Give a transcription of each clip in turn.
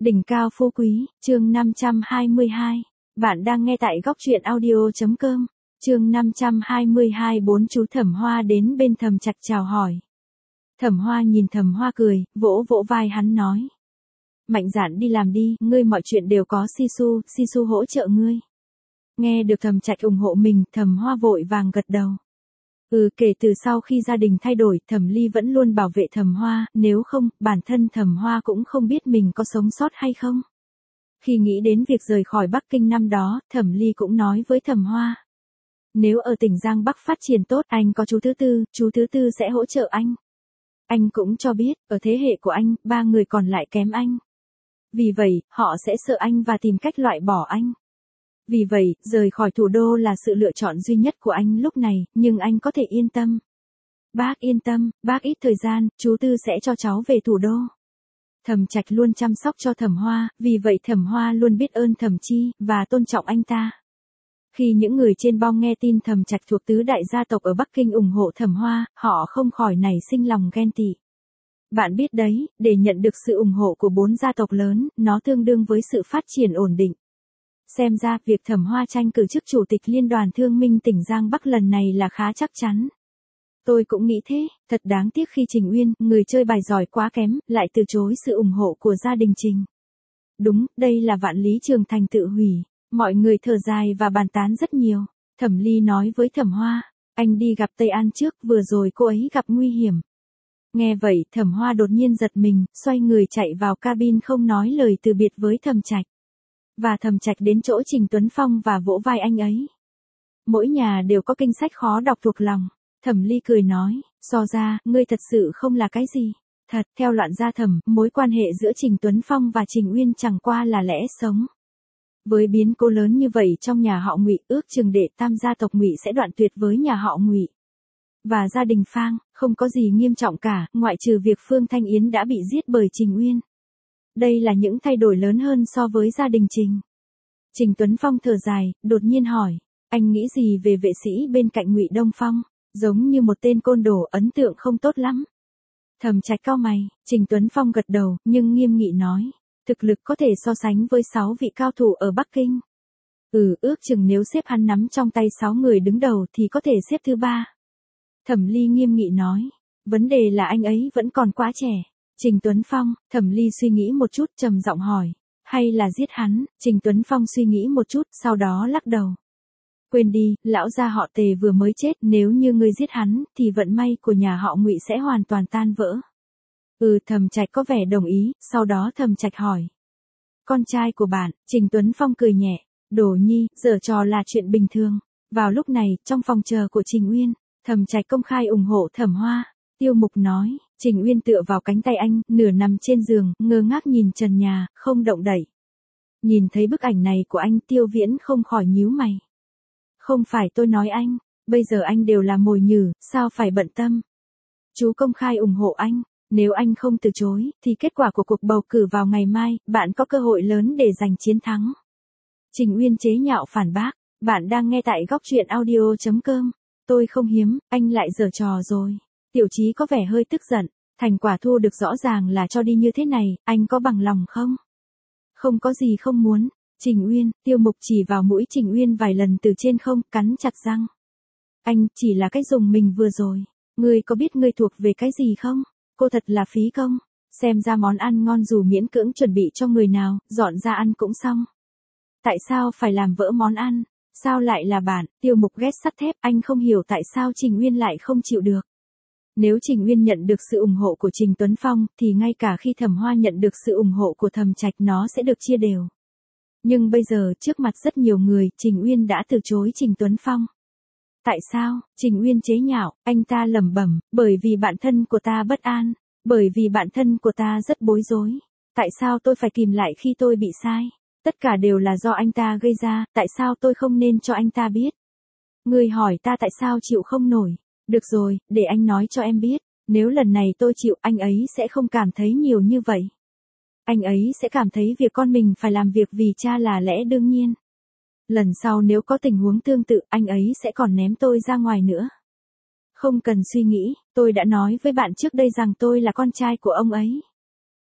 Đỉnh cao phú quý, chương 522. Bạn đang nghe tại góc truyện audio.com. Chương 522 bốn chú Thẩm Hoa đến bên Thẩm Trạch chào hỏi. Thẩm Hoa nhìn Thẩm Hoa cười, vỗ vỗ vai hắn nói. Mạnh dạn đi làm đi, ngươi mọi chuyện đều có Sisu hỗ trợ ngươi. Nghe được Thẩm Trạch ủng hộ mình, Thẩm Hoa vội vàng gật đầu. Kể từ sau khi gia đình thay đổi, Thẩm Ly vẫn luôn bảo vệ Thẩm Hoa, nếu không, bản thân Thẩm Hoa cũng không biết mình có sống sót hay không. Khi nghĩ đến việc rời khỏi Bắc Kinh năm đó, Thẩm Ly cũng nói với Thẩm Hoa. Nếu ở tỉnh Giang Bắc phát triển tốt, anh có chú thứ tư sẽ hỗ trợ anh. Anh cũng cho biết, ở thế hệ của anh, 3 người còn lại kém anh. Vì vậy, họ sẽ sợ anh và tìm cách loại bỏ anh. Vì vậy, rời khỏi thủ đô là sự lựa chọn duy nhất của anh lúc này, nhưng anh có thể yên tâm. Bác yên tâm, bác ít thời gian, chú Tư sẽ cho cháu về thủ đô. Thẩm Trạch luôn chăm sóc cho Thẩm Hoa, vì vậy Thẩm Hoa luôn biết ơn Thẩm Chi, và tôn trọng anh ta. Khi những người trên bong nghe tin Thẩm Trạch thuộc tứ đại gia tộc ở Bắc Kinh ủng hộ Thẩm Hoa, họ không khỏi nảy sinh lòng ghen tị. Bạn biết đấy, để nhận được sự ủng hộ của 4 gia tộc lớn, nó tương đương với sự phát triển ổn định. Xem ra, việc Thẩm Hoa tranh cử chức chủ tịch Liên đoàn Thương minh tỉnh Giang Bắc lần này là khá chắc chắn. Tôi cũng nghĩ thế, thật đáng tiếc khi Trình Uyên, người chơi bài giỏi quá kém, lại từ chối sự ủng hộ của gia đình Trình. Đúng, đây là vạn lý trường thành tự hủy. Mọi người thở dài và bàn tán rất nhiều. Thẩm Ly nói với Thẩm Hoa, anh đi gặp Tây An trước, vừa rồi cô ấy gặp nguy hiểm. Nghe vậy, Thẩm Hoa đột nhiên giật mình, xoay người chạy vào cabin không nói lời từ biệt với Thẩm Trạch. Và Thẩm Trạch đến chỗ Trình Tuấn Phong và vỗ vai anh ấy. Mỗi nhà đều có kinh sách khó đọc thuộc lòng. Thẩm Ly cười nói, so ra, ngươi thật sự không là cái gì. Thật, theo Loạn gia Thẩm, mối quan hệ giữa Trình Tuấn Phong và Trình Uyên chẳng qua là lẽ sống. Với biến cố lớn như vậy trong nhà họ Ngụy, ước chừng đệ tam gia tộc Ngụy sẽ đoạn tuyệt với nhà họ Ngụy. Và gia đình Phang, không có gì nghiêm trọng cả, ngoại trừ việc Phương Thanh Yến đã bị giết bởi Trình Uyên. Đây là những thay đổi lớn hơn so với gia đình Trình. Trình Tuấn Phong thở dài, đột nhiên hỏi, anh nghĩ gì về vệ sĩ bên cạnh Ngụy Đông Phong, giống như một tên côn đồ, ấn tượng không tốt lắm. Thẩm Trạch cau mày, Trình Tuấn Phong gật đầu, nhưng nghiêm nghị nói, thực lực có thể so sánh với 6 vị cao thủ ở Bắc Kinh. Ước chừng nếu xếp hắn nắm trong tay 6 người đứng đầu thì có thể xếp thứ 3. Thẩm Ly nghiêm nghị nói, vấn đề là anh ấy vẫn còn quá trẻ. Trình Tuấn Phong, Thẩm Ly suy nghĩ một chút, trầm giọng hỏi, hay là giết hắn? Trình Tuấn Phong suy nghĩ một chút, sau đó lắc đầu. Quên đi, lão gia họ Tề vừa mới chết, nếu như ngươi giết hắn, thì vận may của nhà họ Ngụy sẽ hoàn toàn tan vỡ. Thẩm Trạch có vẻ đồng ý, sau đó Thẩm Trạch hỏi. Con trai của bạn, Trình Tuấn Phong cười nhẹ, Đồ Nhi, giở trò là chuyện bình thường. Vào lúc này, trong phòng chờ của Trình Uyên, Thẩm Trạch công khai ủng hộ Thẩm Hoa. Tiêu Mục nói, Trình Uyên tựa vào cánh tay anh, nửa nằm trên giường, ngơ ngác nhìn trần nhà, không động đậy. Nhìn thấy bức ảnh này của anh, Tiêu Viễn không khỏi nhíu mày. Không phải tôi nói anh, bây giờ anh đều là mồi nhử, sao phải bận tâm. Chú công khai ủng hộ anh, nếu anh không từ chối, thì kết quả của cuộc bầu cử vào ngày mai, bạn có cơ hội lớn để giành chiến thắng. Trình Uyên chế nhạo phản bác, bạn đang nghe tại góc truyện audio.com. Tôi không hiếm, anh lại giở trò rồi. Tiểu Chí có vẻ hơi tức giận, thành quả thu được rõ ràng là cho đi như thế này, anh có bằng lòng không? Không có gì không muốn. Trình Uyên, Tiêu Mục chỉ vào mũi Trình Uyên vài lần từ trên không, cắn chặt răng. Anh, chỉ là cái dùng mình vừa rồi. Ngươi có biết ngươi thuộc về cái gì không? Cô thật là phí công. Xem ra món ăn ngon dù miễn cưỡng chuẩn bị cho người nào, dọn ra ăn cũng xong. Tại sao phải làm vỡ món ăn? Sao lại là bạn? Tiêu Mục ghét sắt thép, anh không hiểu tại sao Trình Uyên lại không chịu được. Nếu Trình Uyên nhận được sự ủng hộ của Trình Tuấn Phong, thì ngay cả khi Thẩm Hoa nhận được sự ủng hộ của Thẩm Trạch nó sẽ được chia đều. Nhưng bây giờ, trước mặt rất nhiều người, Trình Uyên đã từ chối Trình Tuấn Phong. Tại sao? Trình Uyên chế nhạo, anh ta lẩm bẩm, bởi vì bản thân của ta bất an, bởi vì bản thân của ta rất bối rối. Tại sao tôi phải kìm lại khi tôi bị sai? Tất cả đều là do anh ta gây ra, tại sao tôi không nên cho anh ta biết? Người hỏi ta tại sao chịu không nổi. Được rồi, để anh nói cho em biết, nếu lần này tôi chịu, anh ấy sẽ không cảm thấy nhiều như vậy. Anh ấy sẽ cảm thấy việc con mình phải làm việc vì cha là lẽ đương nhiên. Lần sau nếu có tình huống tương tự, anh ấy sẽ còn ném tôi ra ngoài nữa. Không cần suy nghĩ, tôi đã nói với bạn trước đây rằng tôi là con trai của ông ấy.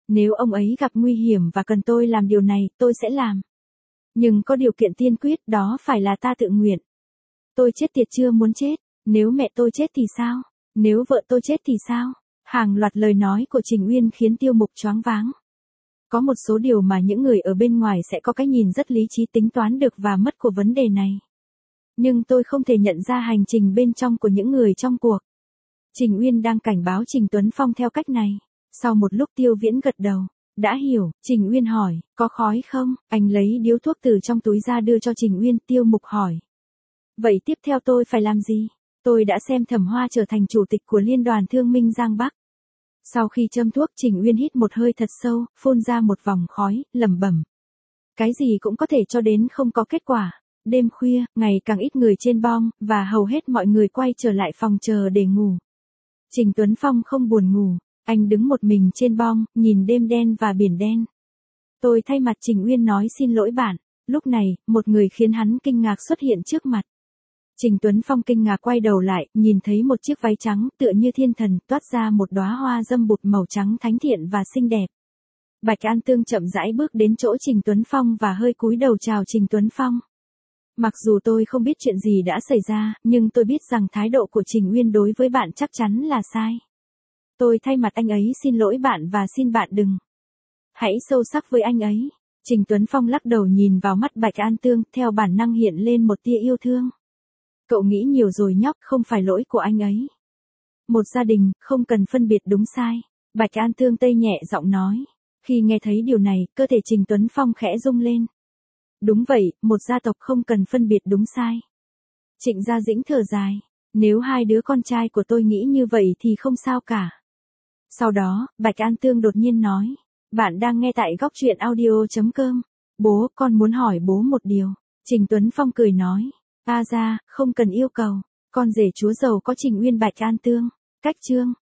Nếu ông ấy gặp nguy hiểm và cần tôi làm điều này, tôi sẽ làm. Nhưng có điều kiện tiên quyết, đó phải là ta tự nguyện. Tôi chết tiệt chưa muốn chết. Nếu mẹ tôi chết thì sao? Nếu vợ tôi chết thì sao? Hàng loạt lời nói của Trình Uyên khiến Tiêu Mục choáng váng. Có một số điều mà những người ở bên ngoài sẽ có cái nhìn rất lý trí tính toán được và mất của vấn đề này. Nhưng tôi không thể nhận ra hành trình bên trong của những người trong cuộc. Trình Uyên đang cảnh báo Trình Tuấn Phong theo cách này. Sau một lúc Tiêu Viễn gật đầu. Đã hiểu, Trình Uyên hỏi, có khói không? Anh lấy điếu thuốc từ trong túi ra đưa cho Trình Uyên. Tiêu Mục hỏi. Vậy tiếp theo tôi phải làm gì? Tôi đã xem Thẩm Hoa trở thành chủ tịch của Liên đoàn Thương minh Giang Bắc. Sau khi châm thuốc, Trình Uyên hít một hơi thật sâu, phun ra một vòng khói, lẩm bẩm. Cái gì cũng có thể cho đến không có kết quả. Đêm khuya, ngày càng ít người trên bong, và hầu hết mọi người quay trở lại phòng chờ để ngủ. Trình Tuấn Phong không buồn ngủ, anh đứng một mình trên bong, nhìn đêm đen và biển đen. Tôi thay mặt Trình Uyên nói xin lỗi bạn. Lúc này, một người khiến hắn kinh ngạc xuất hiện trước mặt. Trình Tuấn Phong kinh ngạc quay đầu lại, nhìn thấy một chiếc váy trắng tựa như thiên thần toát ra một đóa hoa dâm bụt màu trắng thánh thiện và xinh đẹp. Bạch An Tương chậm rãi bước đến chỗ Trình Tuấn Phong và hơi cúi đầu chào Trình Tuấn Phong. Mặc dù tôi không biết chuyện gì đã xảy ra, nhưng tôi biết rằng thái độ của Trình Uyên đối với bạn chắc chắn là sai. Tôi thay mặt anh ấy xin lỗi bạn và xin bạn đừng. Hãy sâu sắc với anh ấy. Trình Tuấn Phong lắc đầu nhìn vào mắt Bạch An Tương, theo bản năng hiện lên một tia yêu thương. Cậu nghĩ nhiều rồi nhóc, không phải lỗi của anh ấy. Một gia đình, không cần phân biệt đúng sai. Bạch An Tương tây nhẹ giọng nói. Khi nghe thấy điều này, cơ thể Trình Tuấn Phong khẽ rung lên. Đúng vậy, một gia tộc không cần phân biệt đúng sai. Trịnh Gia Dĩnh thở dài. Nếu hai đứa con trai của tôi nghĩ như vậy thì không sao cả. Sau đó, Bạch An Tương đột nhiên nói. Bạn đang nghe tại góc truyện audio.com. Bố, con muốn hỏi bố một điều. Trình Tuấn Phong cười nói. Ra, không cần yêu cầu. Con rể chúa giàu có Trình Uyên. Bạch An Tương. Cách chương.